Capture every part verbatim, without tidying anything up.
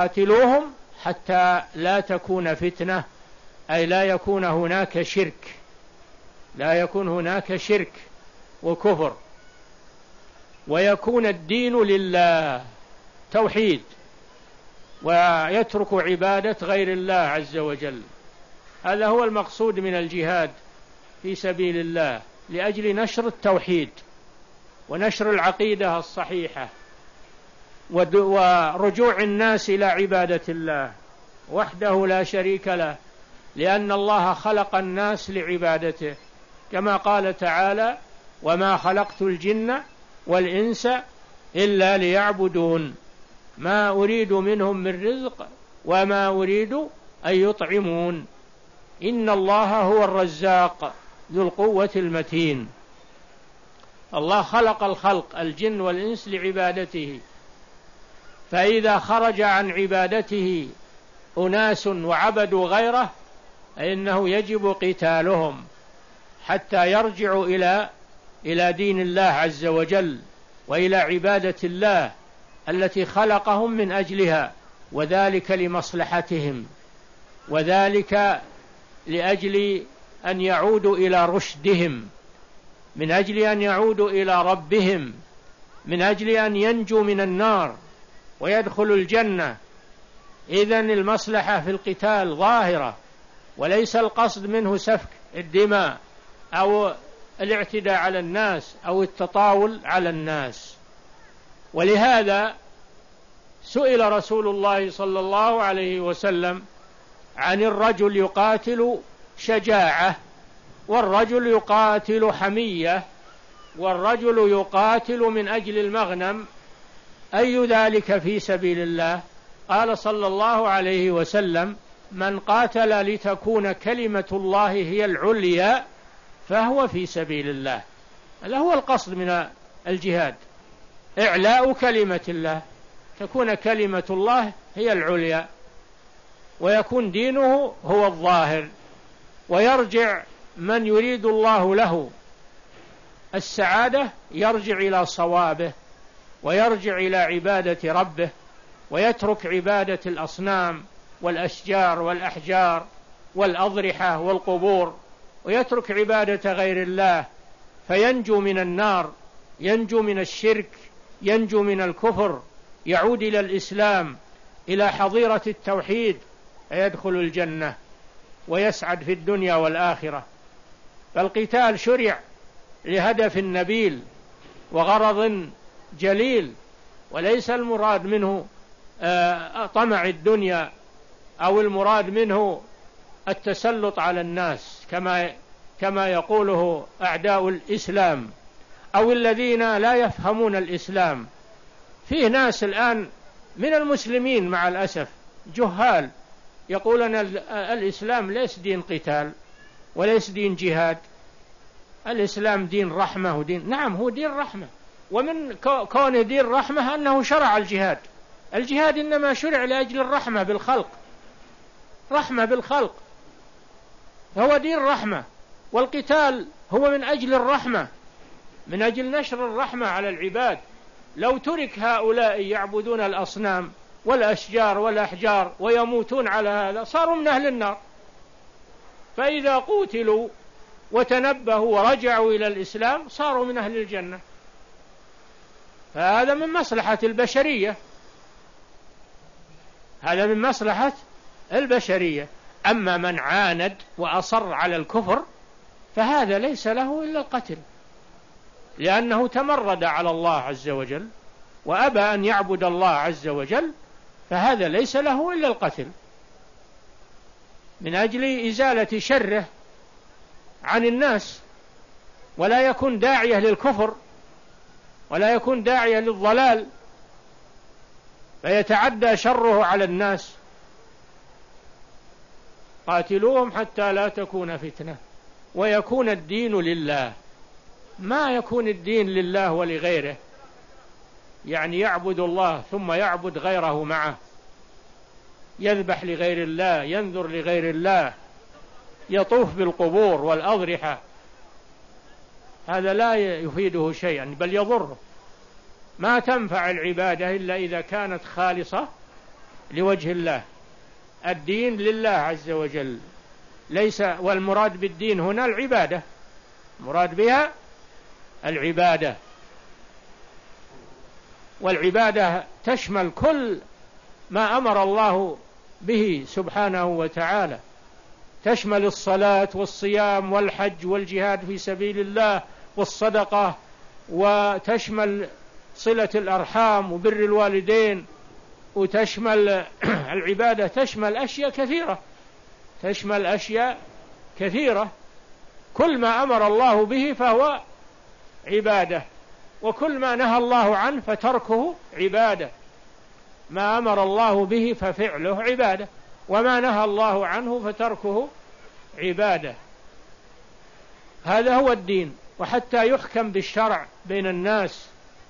قاتلوهم حتى لا تكون فتنة، أي لا يكون هناك شرك، لا يكون هناك شرك وكفر، ويكون الدين لله توحيد، ويترك عبادة غير الله عز وجل. هذا هو المقصود من الجهاد في سبيل الله، لأجل نشر التوحيد ونشر العقيدة الصحيحة ورجوع الناس إلى عبادة الله وحده لا شريك له، لأن الله خلق الناس لعبادته، كما قال تعالى: وما خلقت الجن والإنس إلا ليعبدون ما أريد منهم من رزق وما أريد أن يطعمون إن الله هو الرزاق ذو القوة المتين. الله خلق الخلق الجن والإنس لعبادته، فإذا خرج عن عبادته أناس وعبدوا غيره فإنه يجب قتالهم حتى يرجعوا إلى إلى دين الله عز وجل وإلى عبادة الله التي خلقهم من أجلها، وذلك لمصلحتهم، وذلك لأجل أن يعودوا إلى رشدهم، من أجل أن يعودوا إلى ربهم، من أجل أن ينجوا من النار ويدخلوا الجنة. إذن المصلحة في القتال ظاهرة، وليس القصد منه سفك الدماء أو الاعتداء على الناس أو التطاول على الناس. ولهذا سئل رسول الله صلى الله عليه وسلم عن الرجل يقاتل شجاعة، والرجل يقاتل حمية، والرجل يقاتل من أجل المغنم، أي ذلك في سبيل الله؟ قال صلى الله عليه وسلم: من قاتل لتكون كلمة الله هي العليا فهو في سبيل الله. هذا هو القصد من الجهاد، إعلاء كلمة الله، تكون كلمة الله هي العليا، ويكون دينه هو الظاهر، ويرجع من يريد الله له السعادة يرجع إلى صوابه، ويرجع إلى عبادة ربه، ويترك عبادة الأصنام والأشجار والأحجار والأضرحة والقبور، ويترك عبادة غير الله، فينجو من النار، ينجو من الشرك، ينجو من الكفر، يعود إلى الإسلام، إلى حظيرة التوحيد، فيدخل الجنة ويسعد في الدنيا والآخرة. فالقتال شرع لهدف نبيل وغرض جليل، وليس المراد منه طمع الدنيا أو المراد منه التسلط على الناس كما كما يقوله أعداء الإسلام أو الذين لا يفهمون الإسلام. فيه ناس الآن من المسلمين مع الأسف جهال يقولون الإسلام ليس دين قتال وليس دين جهاد، الإسلام دين رحمة ودين، نعم هو دين رحمة، ومن كونه دين رحمة أنه شرع الجهاد. الجهاد إنما شرع لأجل الرحمة بالخلق، رحمة بالخلق، هو دين رحمة، والقتال هو من أجل الرحمة، من أجل نشر الرحمة على العباد. لو ترك هؤلاء يعبدون الأصنام والأشجار والأحجار ويموتون على هذا صاروا من أهل النار، فإذا قوتلوا وتنبهوا ورجعوا إلى الإسلام صاروا من أهل الجنة. فهذا من مصلحة البشرية، هذا من مصلحة البشرية. أما من عاند وأصر على الكفر فهذا ليس له إلا القتل، لأنه تمرد على الله عز وجل وأبى أن يعبد الله عز وجل، فهذا ليس له إلا القتل من أجل إزالة شره عن الناس، ولا يكون داعية للكفر ولا يكون داعية للضلال فيتعدى شره على الناس. قاتلوهم حتى لا تكون فتنة ويكون الدين لله. ما يكون الدين لله ولغيره، يعني يعبد الله ثم يعبد غيره معه، يذبح لغير الله، ينذر لغير الله، يطوف بالقبور والأضرحة، هذا لا يفيده شيئا بل يضره. ما تنفع العبادة إلا إذا كانت خالصة لوجه الله. الدين لله عز وجل، ليس والمراد بالدين هنا العبادة، مراد بها العبادة، والعبادة تشمل كل ما أمر الله به سبحانه وتعالى، تشمل الصلاة والصيام والحج والجهاد في سبيل الله والصدقة، وتشمل صلة الأرحام وبر الوالدين، وتشمل العبادة تشمل أشياء كثيرة، تشمل أشياء كثيرة. كل ما أمر الله به فهو عبادة، وكل ما نهى الله عنه فتركه عبادة. ما أمر الله به ففعله عبادة، وما نهى الله عنه فتركه عبادة. هذا هو الدين. وحتى يحكم بالشرع بين الناس،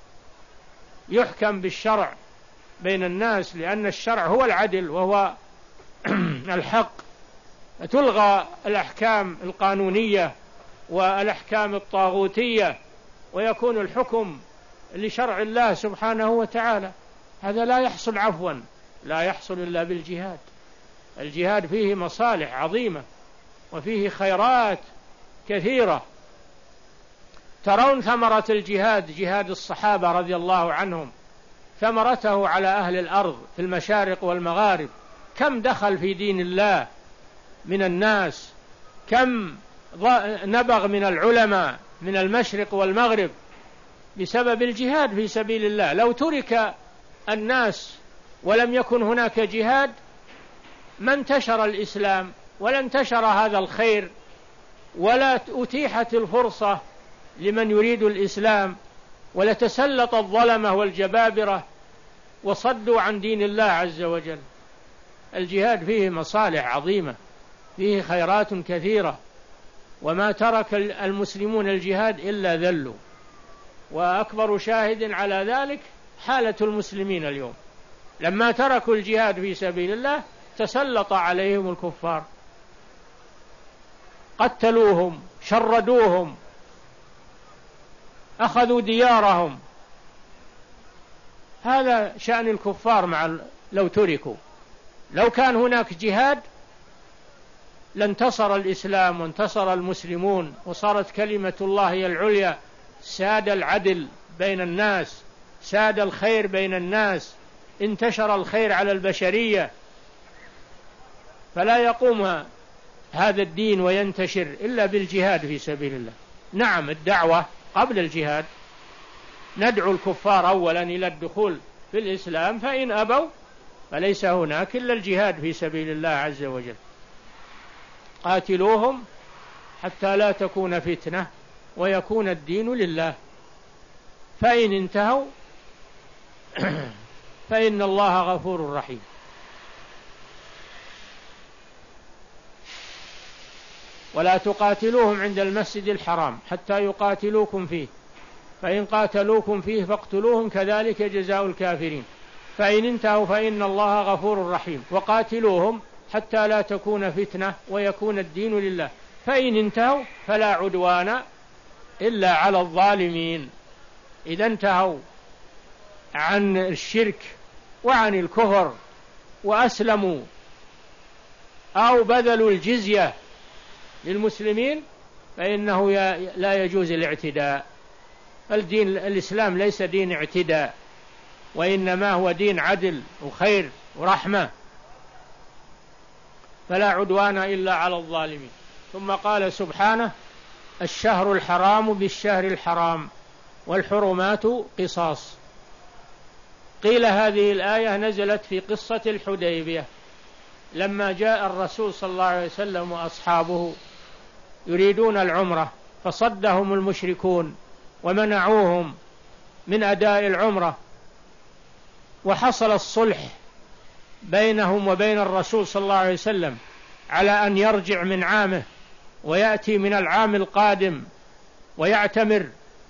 يحكم بالشرع بين الناس، لأن الشرع هو العدل وهو الحق، تلغى الأحكام القانونية والأحكام الطاغوتية، ويكون الحكم لشرع الله سبحانه وتعالى. هذا لا يحصل عفوا، لا يحصل إلا بالجهاد. الجهاد فيه مصالح عظيمة وفيه خيرات كثيرة. ترون ثمرة الجهاد، جهاد الصحابة رضي الله عنهم، ثمرته على أهل الأرض في المشارق والمغارب. كم دخل في دين الله من الناس، كم نبغ من العلماء من المشرق والمغرب بسبب الجهاد في سبيل الله. لو ترك الناس ولم يكن هناك جهاد ما انتشر الإسلام ولا انتشر هذا الخير، ولا أتيحت الفرصة لمن يريد الإسلام، ولتسلط الظلمة والجبابرة وصدوا عن دين الله عز وجل. الجهاد فيه مصالح عظيمة، فيه خيرات كثيرة، وما ترك المسلمون الجهاد إلا ذلوا. وأكبر شاهد على ذلك حالة المسلمين اليوم، لما تركوا الجهاد في سبيل الله تسلط عليهم الكفار، قتلوهم، شردوهم، أخذوا ديارهم. هذا شأن الكفار مع لو تركوا. لو كان هناك جهاد لانتصر الإسلام وانتصر المسلمون، وصارت كلمة الله هي العليا، ساد العدل بين الناس، ساد الخير بين الناس، انتشر الخير على البشرية. فلا يقوم هذا الدين وينتشر إلا بالجهاد في سبيل الله. نعم، الدعوة قبل الجهاد، ندعو الكفار أولا إلى الدخول في الإسلام، فإن أبوا فليس هناك إلا الجهاد في سبيل الله عز وجل. قاتلوهم حتى لا تكون فتنة ويكون الدين لله، فإن انتهوا فإن الله غفور رحيم. ولا تقاتلوهم عند المسجد الحرام حتى يقاتلوكم فيه، فإن قاتلوكم فيه فاقتلوهم كذلك جزاء الكافرين، فإن انتهوا فإن الله غفور رحيم. وقاتلوهم حتى لا تكون فتنة ويكون الدين لله، فإن انتهوا فلا عدوان إلا على الظالمين. إذا انتهوا عن الشرك وعن الكفر وأسلموا أو بذلوا الجزية للمسلمين فإنه لا يجوز الاعتداء. الدين الإسلام ليس دين اعتداء، وإنما هو دين عدل وخير ورحمة. فلا عدوان إلا على الظالمين. ثم قال سبحانه: الشهر الحرام بالشهر الحرام والحرمات قصاص. قيل هذه الآية نزلت في قصة الحديبية، لما جاء الرسول صلى الله عليه وسلم وأصحابه يريدون العمرة، فصدهم المشركون ومنعوهم من أداء العمرة، وحصل الصلح بينهم وبين الرسول صلى الله عليه وسلم على أن يرجع من عامه ويأتي من العام القادم ويعتمر.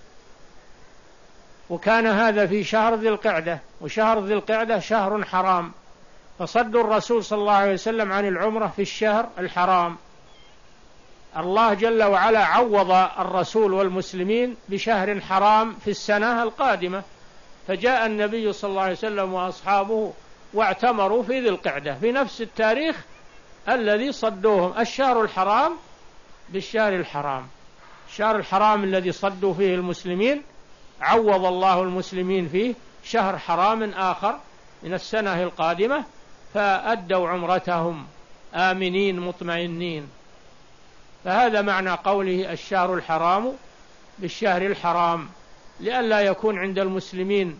وكان هذا في شهر ذي القعدة، وشهر ذي القعدة شهر حرام، فصدوا الرسول صلى الله عليه وسلم عن العمرة في الشهر الحرام. الله جل وعلا عوض الرسول والمسلمين بشهر حرام في السنة القادمة، فجاء النبي صلى الله عليه وسلم وأصحابه واعتمروا في ذي القعدة في نفس التاريخ الذي صدوهم. الشهر الحرام بالشهر الحرام، الشهر الحرام الذي صدوا فيه المسلمين عوض الله المسلمين فيه شهر حرام آخر من السنة القادمة، فأدوا عمرتهم آمنين مطمئنين. فهذا معنى قوله الشهر الحرام بالشهر الحرام، لئلا يكون عند المسلمين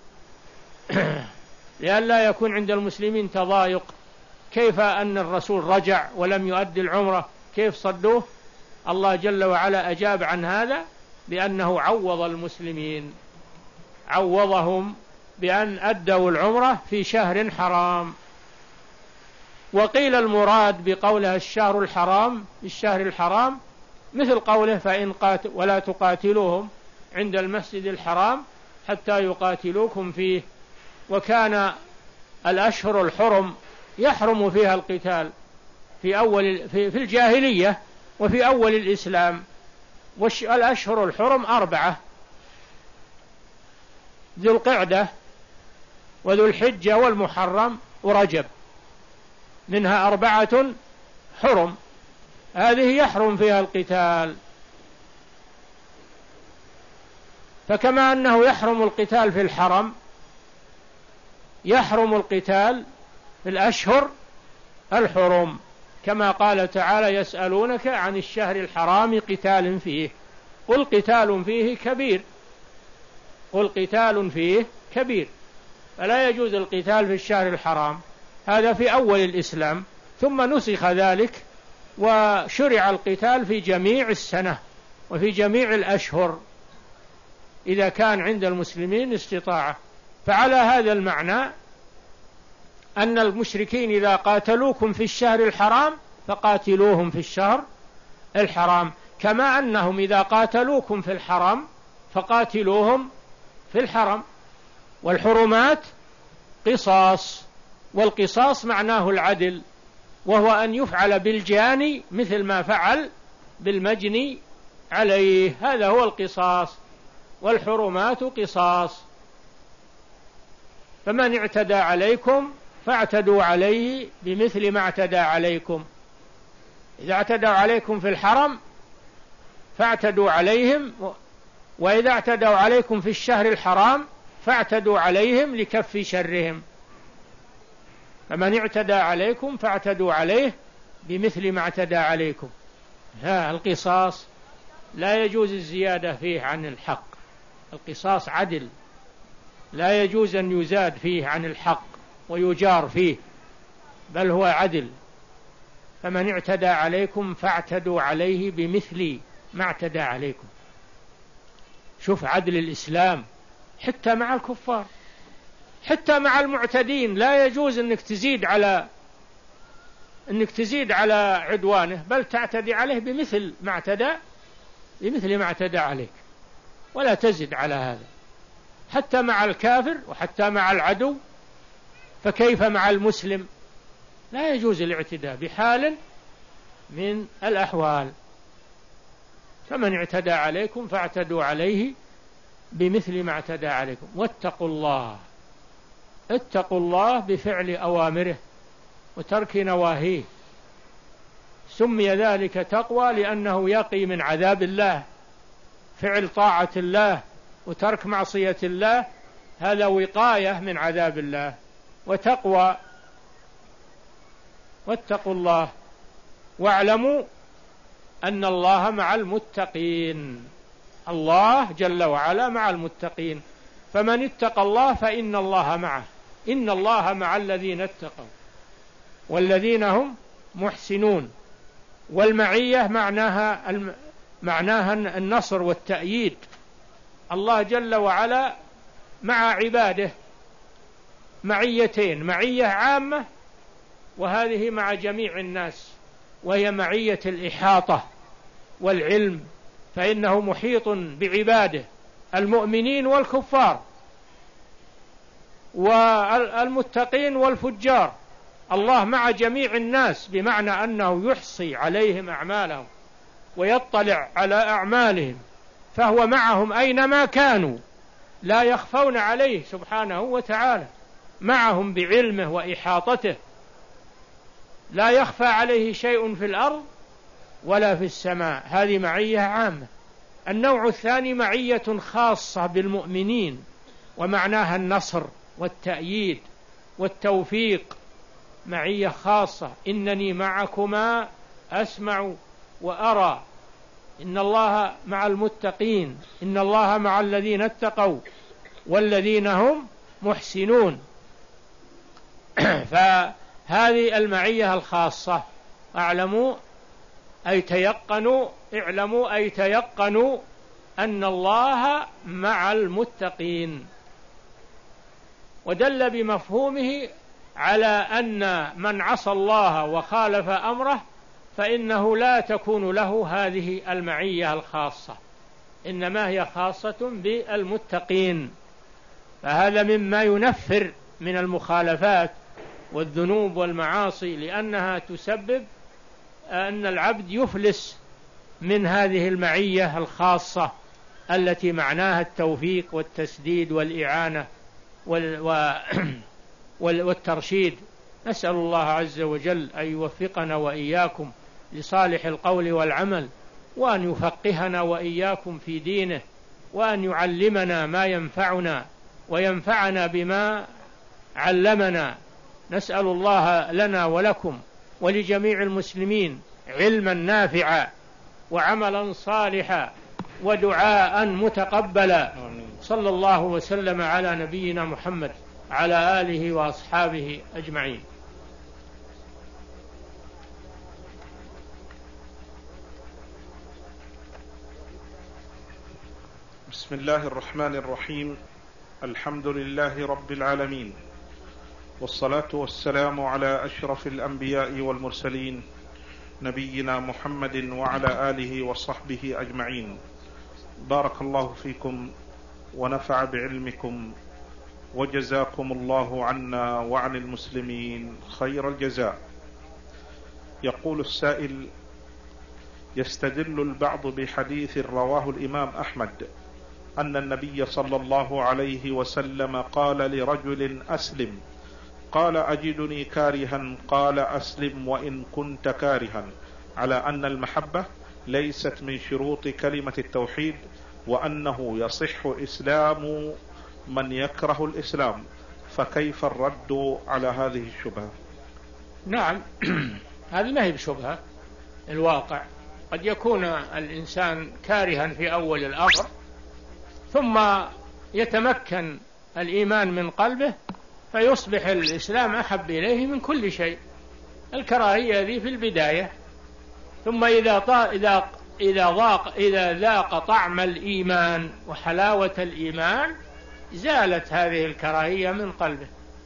لئلا يكون عند المسلمين تضايق، كيف أن الرسول رجع ولم يؤدي العمرة، كيف صدوه؟ الله جل وعلا أجاب عن هذا بأنه عوض المسلمين، عوضهم بأن أدوا العمرة في شهر حرام. وقيل المراد بقولها الشهر الحرام الشهر الحرام مثل قوله فإن قاتل ولا تقاتلوهم عند المسجد الحرام حتى يقاتلوكم فيه. وكان الأشهر الحرم يحرم فيها القتال في أول في, في الجاهلية وفي أول الإسلام. والأشهر الحرم أربعة: ذو القعدة وذو الحجة والمحرم ورجب، منها أربعة حرم، هذه يحرم فيها القتال. فكما أنه يحرم القتال في الحرم يحرم القتال في الأشهر الحرم، كما قال تعالى يسألونك عن الشهر الحرام قتال فيه قل قتال فيه كبير قل قتال فيه كبير. فلا يجوز القتال في الشهر الحرام، هذا في أول الإسلام، ثم نسخ ذلك وشرع القتال في جميع السنة وفي جميع الأشهر إذا كان عند المسلمين استطاعة. فعلى هذا المعنى أن المشركين إذا قاتلوكم في الشهر الحرام فقاتلوهم في الشهر الحرام، كما أنهم إذا قاتلوكم في الحرم فقاتلوهم في الحرم. والحرمات قصاص، والقصاص معناه العدل، وهو أن يفعل بالجاني مثل ما فعل بالمجني عليه، هذا هو القصاص. والحرمات قصاص، فمن اعتدى عليكم فاعتدوا عليه بمثل ما اعتدى عليكم. إذا اعتدوا عليكم في الحرم فاعتدوا عليهم، وإذا اعتدوا عليكم في الشهر الحرام فاعتدوا عليهم لكف شرهم. فمن اعتدى عليكم فاعتدوا عليه بمثل ما اعتدى عليكم. ها القصاص لا يجوز الزيادة فيه عن الحق، القصاص عدل، لا يجوز أن يزاد فيه عن الحق ويجار فيه، بل هو عدل. فمن اعتدى عليكم فاعتدوا عليه بمثل ما اعتدى عليكم. شوف عدل الإسلام حتى مع الكفار، حتى مع المعتدين لا يجوز أنك تزيد على أنك تزيد على عدوانه، بل تعتدي عليه بمثل ما اعتدى بمثل ما اعتدى عليك، ولا تزد على هذا، حتى مع الكافر وحتى مع العدو. فكيف مع المسلم؟ لا يجوز الاعتداء بحال من الأحوال. فمن اعتدى عليكم فاعتدوا عليه بمثل ما اعتدى عليكم. واتقوا الله، اتقوا الله بفعل أوامره وترك نواهيه. سمي ذلك تقوى لأنه يقي من عذاب الله. فعل طاعة الله وترك معصية الله هذا وقاية من عذاب الله. وتقوى واتقوا الله واعلموا أن الله مع المتقين. الله جل وعلا مع المتقين، فمن اتقى الله فإن الله معه. إن الله مع الذين اتقوا والذين هم محسنون. والمعية معناها معناها النصر والتأييد. الله جل وعلا مع عباده معيتين: معية عامة وهذه مع جميع الناس، وهي معية الإحاطة والعلم، فإنه محيط بعباده المؤمنين والكفار والمتقين والفجار. الله مع جميع الناس بمعنى أنه يحصي عليهم أعمالهم ويطلع على أعمالهم، فهو معهم أينما كانوا لا يخفون عليه سبحانه وتعالى. معهم بعلمه وإحاطته، لا يخفى عليه شيء في الأرض ولا في السماء، هذه معية عامة. النوع الثاني معية خاصة بالمؤمنين، ومعناها النصر والتأييد والتوفيق، معية خاصة، إنني معكما أسمع وأرى، إن الله مع المتقين، إن الله مع الذين اتقوا والذين هم محسنون. فهذه المعية الخاصة. اعلموا أي تيقنوا، اعلموا أي تيقنوا أن الله مع المتقين، ودل بمفهومه على أن من عصى الله وخالف أمره فإنه لا تكون له هذه المعية الخاصة، إنما هي خاصة بالمتقين. فهذا مما ينفر من المخالفات والذنوب والمعاصي، لأنها تسبب أن العبد يفلس من هذه المعية الخاصة التي معناها التوفيق والتسديد والإعانة والترشيد. نسأل الله عز وجل أن يوفقنا وإياكم لصالح القول والعمل، وأن يفقهنا وإياكم في دينه، وأن يعلمنا ما ينفعنا وينفعنا بما علمنا. نسأل الله لنا ولكم ولجميع المسلمين علما نافعا وعملا صالحا ودعاء متقبلا. صلى الله وسلم على نبينا محمد على آله وأصحابه أجمعين. بسم الله الرحمن الرحيم. الحمد لله رب العالمين، والصلاة والسلام على أشرف الأنبياء والمرسلين، نبينا محمد وعلى آله وصحبه أجمعين. بارك الله فيكم ونفع بعلمكم، وجزاكم الله عنا وعن المسلمين خير الجزاء. يقول السائل: يستدل البعض بحديث رواه الإمام أحمد أن النبي صلى الله عليه وسلم قال لرجل: أسلم. قال: أجدني كارها. قال: أسلم وإن كنت كارها، على أن المحبة ليست من شروط كلمة التوحيد، وأنه يصح إسلام من يكره الإسلام، فكيف الرد على هذه الشبهة؟ نعم، هذه ما هي بشبهة، الواقع قد يكون الإنسان كارها في أول الأمر، ثم يتمكن الإيمان من قلبه فيصبح الإسلام أحب إليه من كل شيء. الكراهية ذي في البداية، ثم إذا طا إذا إذا ضاق إذا ذاق طعم الإيمان وحلاوة الإيمان زالت هذه الكراهية من قلبه.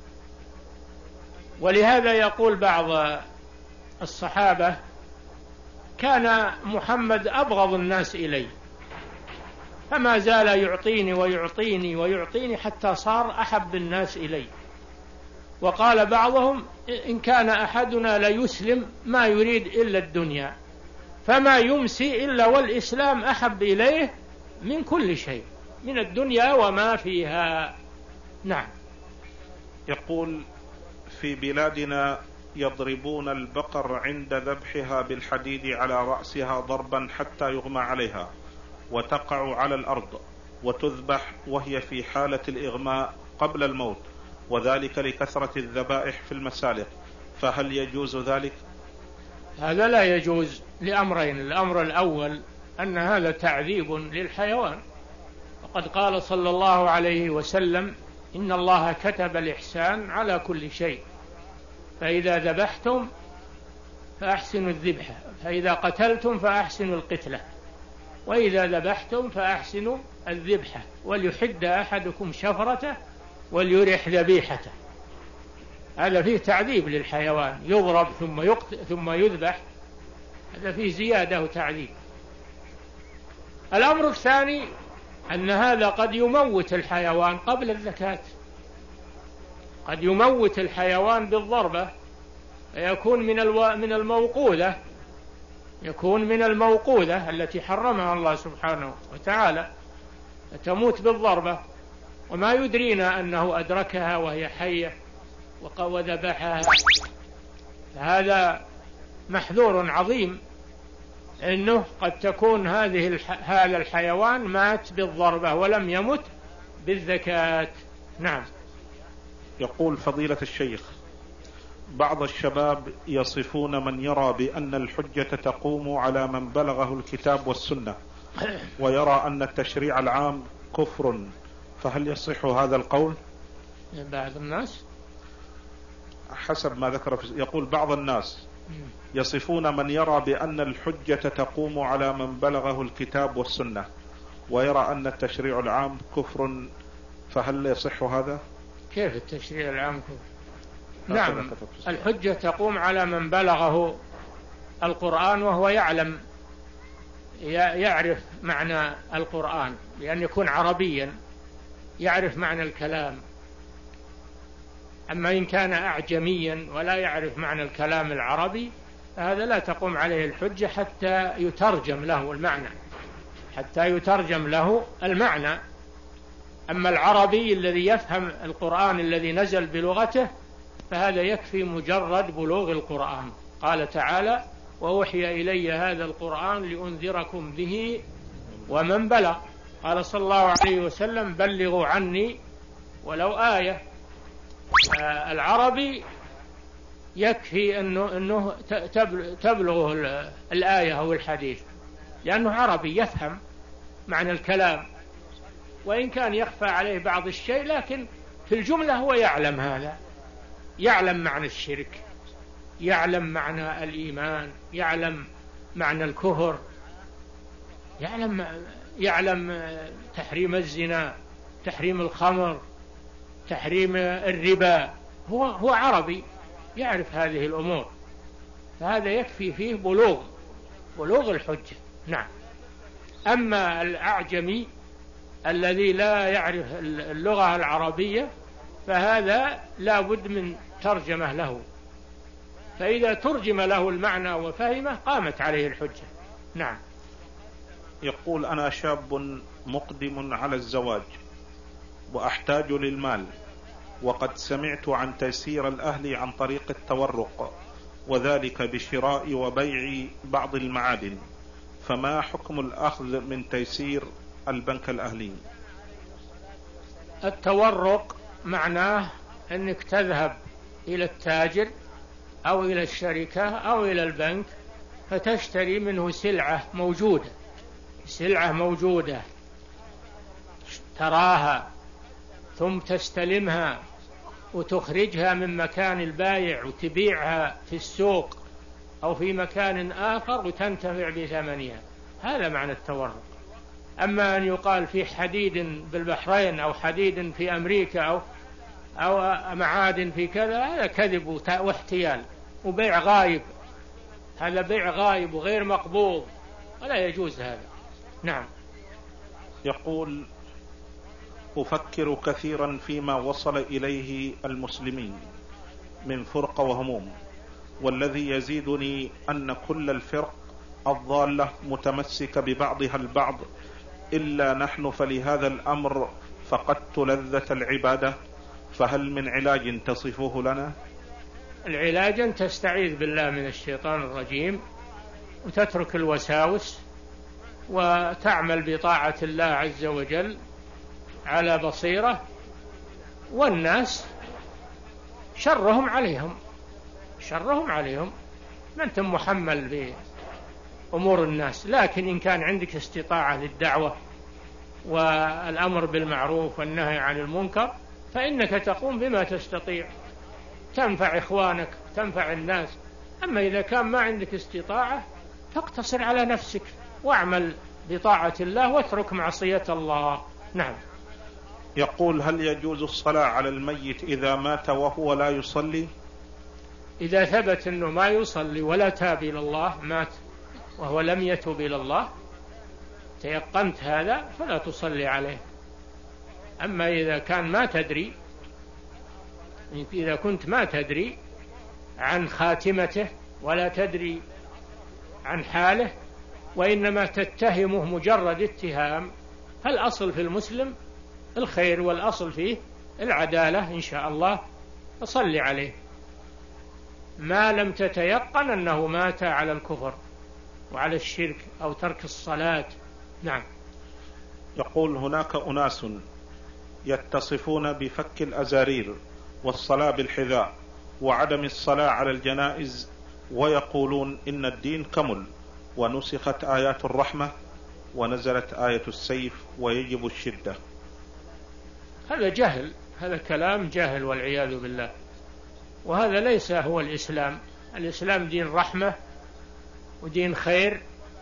ولهذا يقول بعض الصحابة: كان محمد أبغض الناس إلي، فما زال يعطيني ويعطيني ويعطيني حتى صار أحب الناس إلي. وقال بعضهم: إن كان أحدنا ليسلم ما يريد إلا الدنيا، فما يمسي إلا والإسلام أحب إليه من كل شيء، من الدنيا وما فيها. نعم. يقول: في بلادنا يضربون البقر عند ذبحها بالحديد على رأسها ضربا حتى يغمى عليها، وتقع على الأرض وتذبح وهي في حالة الإغماء قبل الموت، وذلك لكثرة الذبائح في المسالك، فهل يجوز ذلك؟ هذا لا يجوز لأمرين: الأمر الأول أن هذا تعذيب للحيوان، وقد قال صلى الله عليه وسلم: إن الله كتب الإحسان على كل شيء، فإذا ذبحتم فأحسنوا الذبحة، فإذا قتلتم فأحسنوا القتلة، وإذا ذبحتم فأحسنوا الذبحة، وليحد أحدكم شفرته وليرح ذبيحته. هذا فيه تعذيب للحيوان، يضرب ثم يقتل ثم يذبح، هذا فيه زيادة وتعذيب. الأمر الثاني أن هذا قد يموت الحيوان قبل الزكاة، قد يموت الحيوان بالضربة، يكون من الو... من الموقوذة، يكون من الموقوذة التي حرمها الله سبحانه وتعالى، تموت بالضربة، وما يدرينا أنه أدركها وهي حية وذبحها. هذا محذور عظيم، إنه قد تكون هذه الح... هذا الحيوان مات بالضربة ولم يمت بالذكاة. نعم. يقول فضيلة الشيخ: بعض الشباب يصفون من يرى بأن الحجة تقوم على من بلغه الكتاب والسنة، ويرى أن التشريع العام كفر، فهل يصح هذا القول؟ بعض الناس حسب ما ذكر، يقول بعض الناس يصفون من يرى بأن الحجة تقوم على من بلغه الكتاب والسنة، ويرى أن التشريع العام كفر، فهل يصح هذا؟ كيف التشريع العام كفر؟ نعم، الحجة تقوم على من بلغه القرآن وهو يعلم يعرف معنى القرآن، لأن يكون عربيا يعرف معنى الكلام. أما إن كان أعجميا ولا يعرف معنى الكلام العربي فهذا لا تقوم عليه الحجة حتى يترجم له المعنى حتى يترجم له المعنى. أما العربي الذي يفهم القرآن الذي نزل بلغته فهذا يكفي مجرد بلوغ القرآن. قال تعالى: وأوحي إلي هذا القرآن لأنذركم به ومن بلغ. قال صلى الله عليه وسلم: بلغوا عني ولو آية. العربي يكفي أنه, أنه تبلغه الآية أو الحديث، لأنه عربي يفهم معنى الكلام، وإن كان يخفى عليه بعض الشيء لكن في الجملة هو يعلم هذا، يعلم معنى الشرك، يعلم معنى الإيمان، يعلم معنى الكفر، يعلم يعلم تحريم الزنا، تحريم الخمر، تحريم الربا. هو هو عربي يعرف هذه الأمور، فهذا يكفي فيه بلوغ بلوغ الحجة. نعم. أما الأعجمي الذي لا يعرف اللغة العربية فهذا لا بد من ترجمة له، فإذا ترجم له المعنى وفهمه قامت عليه الحجة. نعم. يقول: أنا شاب مقدم على الزواج وأحتاج للمال، وقد سمعت عن تيسير الأهل عن طريق التورق، وذلك بشراء وبيع بعض المعادن، فما حكم الأخذ من تيسير البنك الأهلي؟ التورق معناه أنك تذهب إلى التاجر أو إلى الشركة أو إلى البنك فتشتري منه سلعة موجودة سلعة موجودة تراها، ثم تستلمها وتخرجها من مكان البايع وتبيعها في السوق أو في مكان آخر وتنتفع بثمنها. هذا معنى التورق. أما أن يقال في حديد بالبحرين أو حديد في أمريكا أو أو معادن في كذا، هذا كذب واحتيال وبيع غايب، هذا بيع غايب وغير مقبوض ولا يجوز هذا. نعم. يقول: أفكر كثيرا فيما وصل إليه المسلمين من فرقة وهموم، والذي يزيدني أن كل الفرق الضالة متمسكة ببعضها البعض إلا نحن، فلهذا الأمر فقدت لذة العبادة، فهل من علاج تصفه لنا؟ العلاج أن تستعيذ بالله من الشيطان الرجيم وتترك الوساوس وتعمل بطاعة الله عز وجل على بصيرة، والناس شرهم عليهم شرهم عليهم ما أنت محمل بأمور الناس. لكن إن كان عندك استطاعة للدعوة والأمر بالمعروف والنهي عن المنكر فإنك تقوم بما تستطيع، تنفع إخوانك تنفع الناس. أما إذا كان ما عندك استطاعة فاقتصر على نفسك واعمل بطاعة الله واترك معصية الله. نعم. يقول: هل يجوز الصلاة على الميت إذا مات وهو لا يصلي؟ إذا ثبت أنه ما يصلي ولا تاب إلى الله، مات وهو لم يتوب إلى الله، تيقنت هذا فلا تصلي عليه. أما إذا كان ما تدري، إذا كنت ما تدري عن خاتمته ولا تدري عن حاله وإنما تتهمه مجرد اتهام، فالأصل في المسلم الخير والأصل فيه العدالة إن شاء الله. فصل عليه ما لم تتيقن أنه مات على الكفر وعلى الشرك أو ترك الصلاة. نعم. يقول هناك أناس يتصفون بفك الأزارير والصلاة بالحذاء وعدم الصلاة على الجنائز، ويقولون إن الدين كمل ونسخت آيات الرحمة ونزلت آية السيف ويجب الشدة. هذا جهل، هذا كلام جهل والعياذ بالله، وهذا ليس هو الإسلام. الإسلام دين رحمة ودين خير،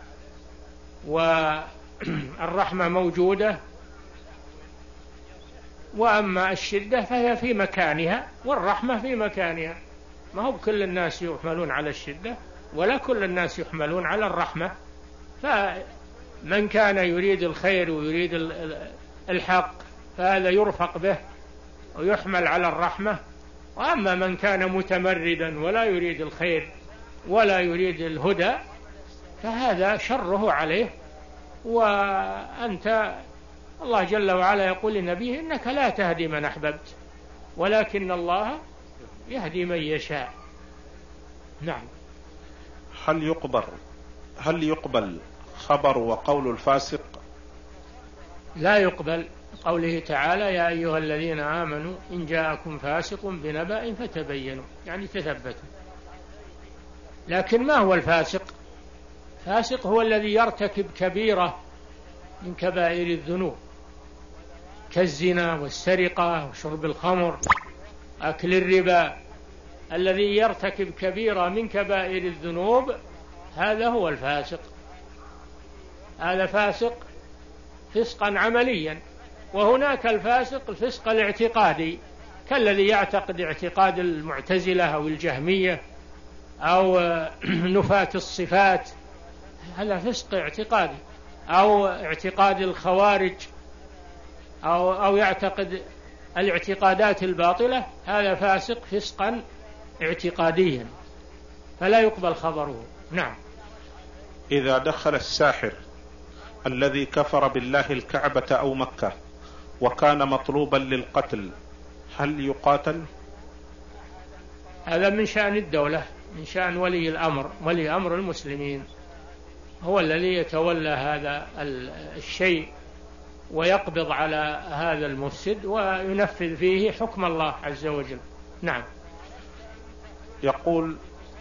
والرحمة موجودة، وأما الشدة فهي في مكانها والرحمة في مكانها. ما هو كل الناس يحملون على الشدة ولا كل الناس يحملون على الرحمة، فمن كان يريد الخير ويريد الحق فهذا يرفق به ويحمل على الرحمة، وأما من كان متمردا ولا يريد الخير ولا يريد الهدى فهذا شره عليه. وأنت الله جل وعلا يقول لنبيه إنك لا تهدي من أحببت ولكن الله يهدي من يشاء. نعم. هل يقبل هل يقبل خبر وقول الفاسق؟ لا يقبل. قوله تعالى يا أيها الذين آمنوا إن جاءكم فاسق بنبأ فتبينوا، يعني تثبتوا. لكن ما هو الفاسق؟ فاسق هو الذي يرتكب كبيرة من كبائر الذنوب كالزنا والسرقة وشرب الخمر أكل الربا. الذي يرتكب كبيرة من كبائر الذنوب هذا هو الفاسق. هذا فاسق فسقا عمليا. وهناك الفاسق الفسق الاعتقادي كالذي يعتقد اعتقاد المعتزلة أو الجهمية أو نفاة الصفات، هذا فسق اعتقادي، أو اعتقاد الخوارج، أو, أو يعتقد الاعتقادات الباطلة، هذا فاسق فسقا اعتقاديا فلا يقبل خبره. نعم. إذا دخل الساحر الذي كفر بالله الكعبة أو مكة وكان مطلوبا للقتل هل يقاتل؟ هذا من شأن الدولة، من شأن ولي الأمر، ولي أمر المسلمين هو الذي يتولى هذا الشيء ويقبض على هذا المفسد وينفذ فيه حكم الله عز وجل. نعم. يقول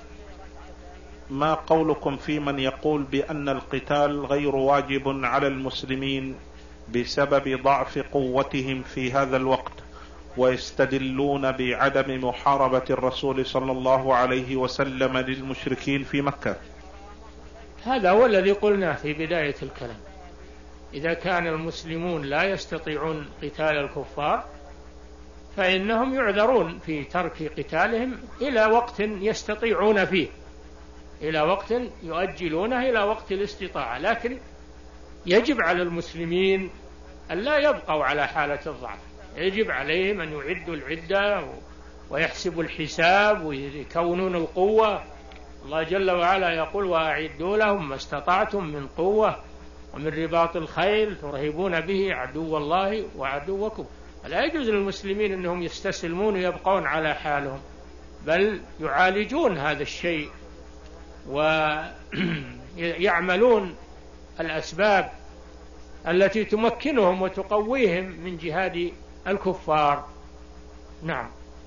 ما قولكم في من يقول بأن القتال غير واجب على المسلمين بسبب ضعف قوتهم في هذا الوقت، ويستدلون بعدم محاربة الرسول صلى الله عليه وسلم للمشركين في مكة؟ هذا هو الذي قلناه في بداية الكلام. إذا كان المسلمون لا يستطيعون قتال الكفار فإنهم يعذرون في ترك قتالهم إلى وقت يستطيعون فيه، إلى وقت يؤجلونه إلى وقت الاستطاعة. لكن يجب على المسلمين أن لا يبقوا على حالة الضعف، يجب عليهم أن يعدوا العدة ويحسبوا الحساب ويكونون القوة. الله جل وعلا يقول وأعدوا لهم ما استطعتم من قوة ومن رباط الخيل ترهبون به عدو الله وعدوكم. فلا يجوز للمسلمين أنهم يستسلمون ويبقون على حالهم، بل يعالجون هذا الشيء ويعملون الأسباب التي تمكنهم وتقويهم من جهاد الكفار. نعم.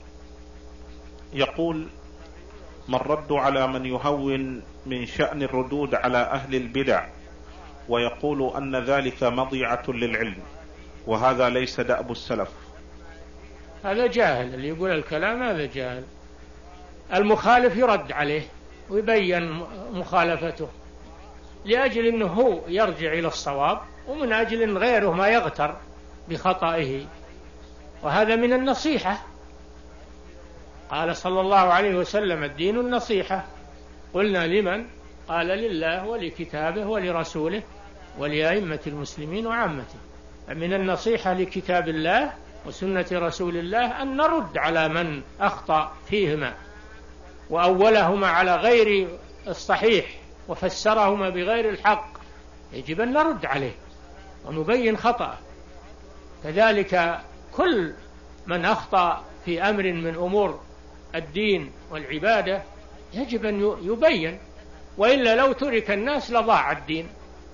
يقول ما الرد على من يهون من شأن الردود على أهل البدع ويقول أن ذلك مضيعة للعلم وهذا ليس دأب السلف؟ هذا جاهل، اللي يقول الكلام هذا جاهل. المخالف يرد عليه ويبين مخالفته لأجل أنه هو يرجع إلى الصواب، ومن أجل أن غيره ما يغتر بخطئه، وهذا من النصيحة. قال صلى الله عليه وسلم الدين النصيحة. قلنا لمن؟ قال لله ولكتابه ولرسوله ولأئمة المسلمين وعامته. من النصيحة لكتاب الله وسنة رسول الله أن نرد على من أخطأ فيهما وأولهما على غير الصحيح وفسرهما بغير الحق، يجب أن نرد عليه ونبين خطأه. كذلك كل من أخطأ في أمر من أمور الدين والعبادة يجب أن يبين، وإلا لو ترك الناس لضاع الدين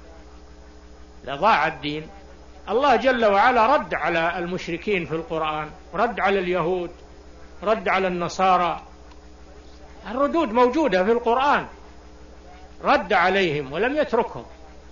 لضاع الدين. الله جل وعلا رد على المشركين في القرآن، رد على اليهود، رد على النصارى، الردود موجودة في القرآن، رد عليهم ولم يتركهم.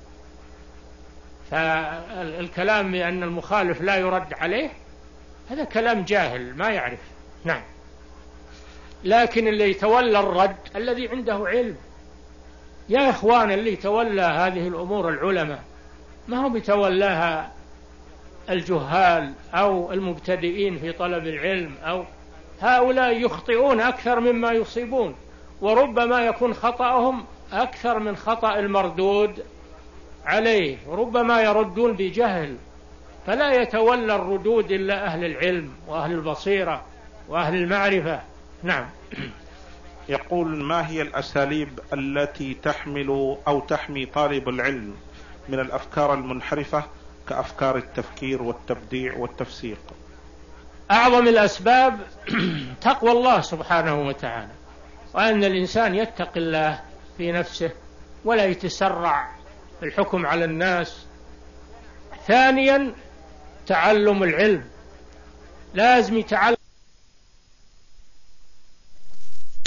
فالكلام بأن المخالف لا يرد عليه هذا كلام جاهل ما يعرف. نعم. لكن اللي يتولى الرد الذي عنده علم. يا إخوان، اللي يتولى هذه الأمور العلماء، ما هم يتولاها الجهال أو المبتدئين في طلب العلم، أو هؤلاء يخطئون أكثر مما يصيبون، وربما يكون خطأهم أكثر من خطأ المردود عليه، ربما يردون بجهل، فلا يتولى الردود إلا أهل العلم وأهل البصيرة وأهل المعرفة. نعم. يقول: ما هي الأساليب التي تحمل أو تحمي طالب العلم من الأفكار المنحرفة كأفكار التفكير والتبديع والتفسيق؟ أعظم الأسباب تقوى الله سبحانه وتعالى، وأن الإنسان يتقي الله في نفسه ولا يتسرع في الحكم على الناس. ثانيا تعلم العلم، لازم يتعلم